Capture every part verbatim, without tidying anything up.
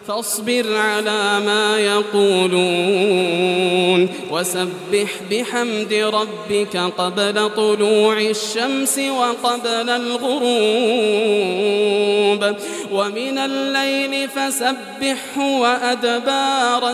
فاصبر على ما يقولون وسبح بحمد ربك قبل طلوع الشمس وقبل الغروب ومن الليل فسبحه وأدبار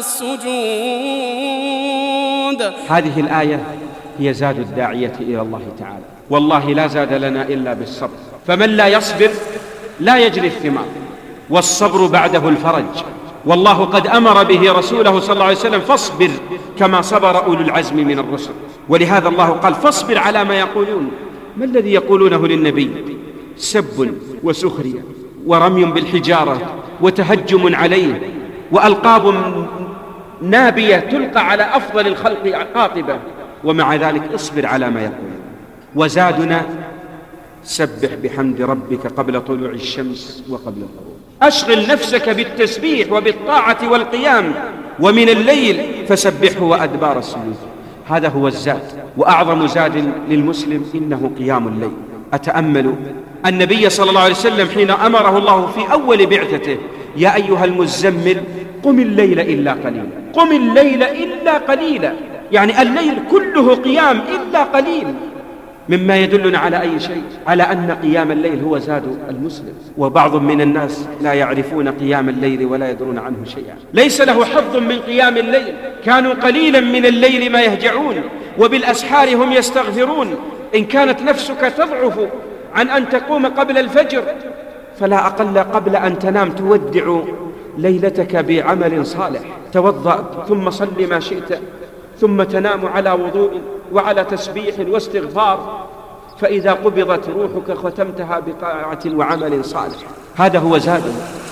السجود. هذه الآية هي زاد الداعية إلى الله تعالى، والله لا زاد لنا إلا بالصبر، فمن لا يصبر لا يجري الثمار، والصبر بعده الفرج، والله قد أمر به رسوله صلى الله عليه وسلم فاصبر كما صبر أولو العزم من الرسل. ولهذا الله قال فاصبر على ما يقولون. ما الذي يقولونه للنبي؟ سب وسخرية ورمي بالحجارة وتهجم عليه وألقاب نابية تلقى على أفضل الخلق قاطبة، ومع ذلك اصبر على ما يقولون. وزادنا سبح بحمد ربك قبل طلوع الشمس وقبل الغروب. أشغل نفسك بالتسبيح وبالطاعة والقيام، ومن الليل فسبحه وأدبار السجود. هذا هو الزاد، وأعظم زاد للمسلم إنه قيام الليل. أتأمل النبي صلى الله عليه وسلم حين أمره الله في أول بعثته يا أيها المزمل قم الليل إلا قليلا، قم الليل إلا قليلا، يعني الليل كله قيام إلا قليل، مما يدلنا على أي شيء؟ على أن قيام الليل هو زاد المسلم. وبعض من الناس لا يعرفون قيام الليل ولا يدرون عنه شيئا، ليس له حظ من قيام الليل، كانوا قليلا من الليل ما يهجعون وبالأسحار هم يستغفرون. إن كانت نفسك تضعف عن أن تقوم قبل الفجر فلا أقل قبل أن تنام تودع ليلتك بعمل صالح، توضأ ثم صل ما شئت، ثم تنام على وضوء وعلى تسبيح واستغفار، فإذا قبضت روحك ختمتها بطاعة وعمل صالح. هذا هو زادنا.